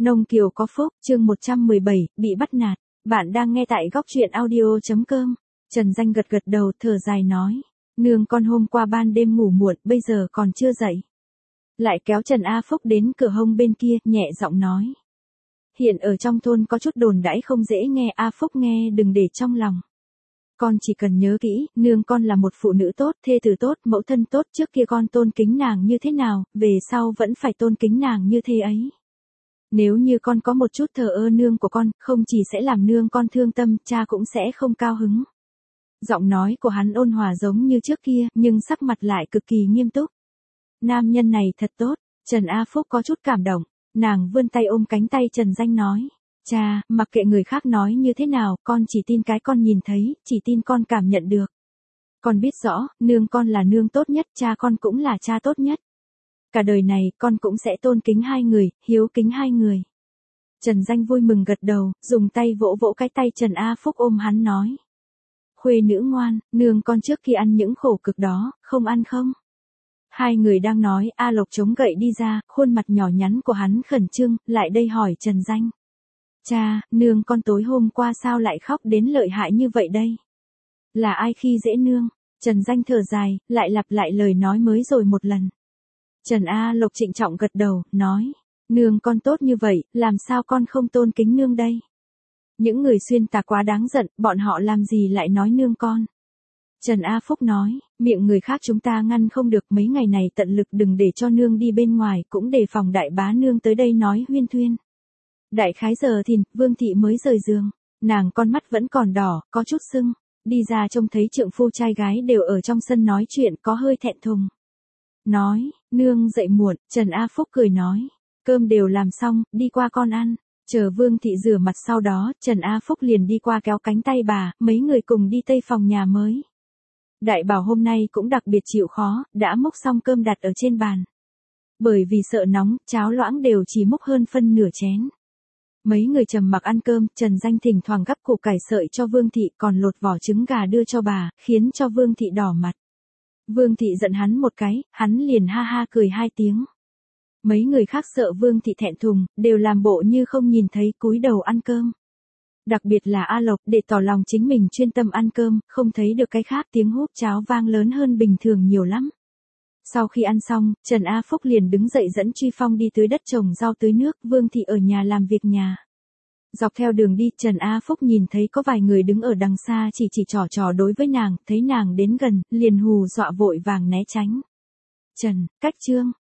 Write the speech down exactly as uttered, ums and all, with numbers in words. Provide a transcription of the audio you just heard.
Nông Kiều có phúc, chương một trăm mười bảy, bị bắt nạt. Bạn đang nghe tại góc truyện audio chấm com. Trần Danh gật gật đầu, thở dài nói. Nương con hôm qua ban đêm ngủ muộn, bây giờ còn chưa dậy. Lại kéo Trần A Phúc đến cửa hông bên kia, nhẹ giọng nói. Hiện ở trong thôn có chút đồn đãi không dễ nghe, A Phúc nghe đừng để trong lòng. Con chỉ cần nhớ kỹ, nương con là một phụ nữ tốt, thê tử tốt, mẫu thân tốt, trước kia con tôn kính nàng như thế nào, về sau vẫn phải tôn kính nàng như thế ấy. Nếu như con có một chút thờ ơ nương của con, không chỉ sẽ làm nương con thương tâm, cha cũng sẽ không cao hứng. Giọng nói của hắn ôn hòa giống như trước kia, nhưng sắc mặt lại cực kỳ nghiêm túc. Nam nhân này thật tốt, Trần A Phúc có chút cảm động, nàng vươn tay ôm cánh tay Trần Danh nói. Cha, mặc kệ người khác nói như thế nào, con chỉ tin cái con nhìn thấy, chỉ tin con cảm nhận được. Con biết rõ, nương con là nương tốt nhất, cha con cũng là cha tốt nhất. Cả đời này, con cũng sẽ tôn kính hai người, hiếu kính hai người. Trần Danh vui mừng gật đầu, dùng tay vỗ vỗ cái tay Trần A Phúc ôm hắn nói. Khuê nữ ngoan, nương con trước khi ăn những khổ cực đó, không ăn không? Hai người đang nói, A Lộc chống gậy đi ra, khuôn mặt nhỏ nhắn của hắn khẩn trương, lại đây hỏi Trần Danh. Cha, nương con tối hôm qua sao lại khóc đến lợi hại như vậy đây? Là ai khi dễ nương? Trần Danh thở dài, lại lặp lại lời nói mới rồi một lần. Trần A Lộc trịnh trọng gật đầu, nói. Nương con tốt như vậy, làm sao con không tôn kính nương đây? Những người xuyên tạc quá đáng giận, bọn họ làm gì lại nói nương con? Trần A Phúc nói, miệng người khác chúng ta ngăn không được, mấy ngày này tận lực đừng để cho nương đi bên ngoài, cũng đề phòng đại bá nương tới đây nói huyên thuyên. Đại khái giờ thìn, Vương Thị mới rời giường, nàng con mắt vẫn còn đỏ, có chút sưng, đi ra trông thấy trượng phu trai gái đều ở trong sân nói chuyện, có hơi thẹn thùng. Nói, nương dậy muộn, Trần A Phúc cười nói, cơm đều làm xong, đi qua con ăn. Chờ Vương Thị rửa mặt sau đó, Trần A Phúc liền đi qua kéo cánh tay bà, mấy người cùng đi tây phòng nhà mới. Đại bảo hôm nay cũng đặc biệt chịu khó, đã múc xong cơm đặt ở trên bàn. Bởi vì sợ nóng, cháo loãng đều chỉ múc hơn phân nửa chén. Mấy người trầm mặc ăn cơm, Trần Danh thỉnh thoảng gắp củ cải sợi cho Vương Thị, còn lột vỏ trứng gà đưa cho bà, khiến cho Vương Thị đỏ mặt. Vương Thị giận hắn một cái, hắn liền ha ha cười hai tiếng. Mấy người khác sợ Vương Thị thẹn thùng, đều làm bộ như không nhìn thấy, cúi đầu ăn cơm. Đặc biệt là A Lộc, để tỏ lòng chính mình chuyên tâm ăn cơm, không thấy được cái khác, tiếng húp cháo vang lớn hơn bình thường nhiều lắm. Sau khi ăn xong, Trần A Phúc liền đứng dậy dẫn Truy Phong đi tưới đất trồng rau tưới nước, Vương Thị ở nhà làm việc nhà. Dọc theo đường đi, Trần A Phúc nhìn thấy có vài người đứng ở đằng xa chỉ chỉ trò trò đối với nàng, thấy nàng đến gần, liền hù dọa vội vàng né tránh. Trần, cách trương,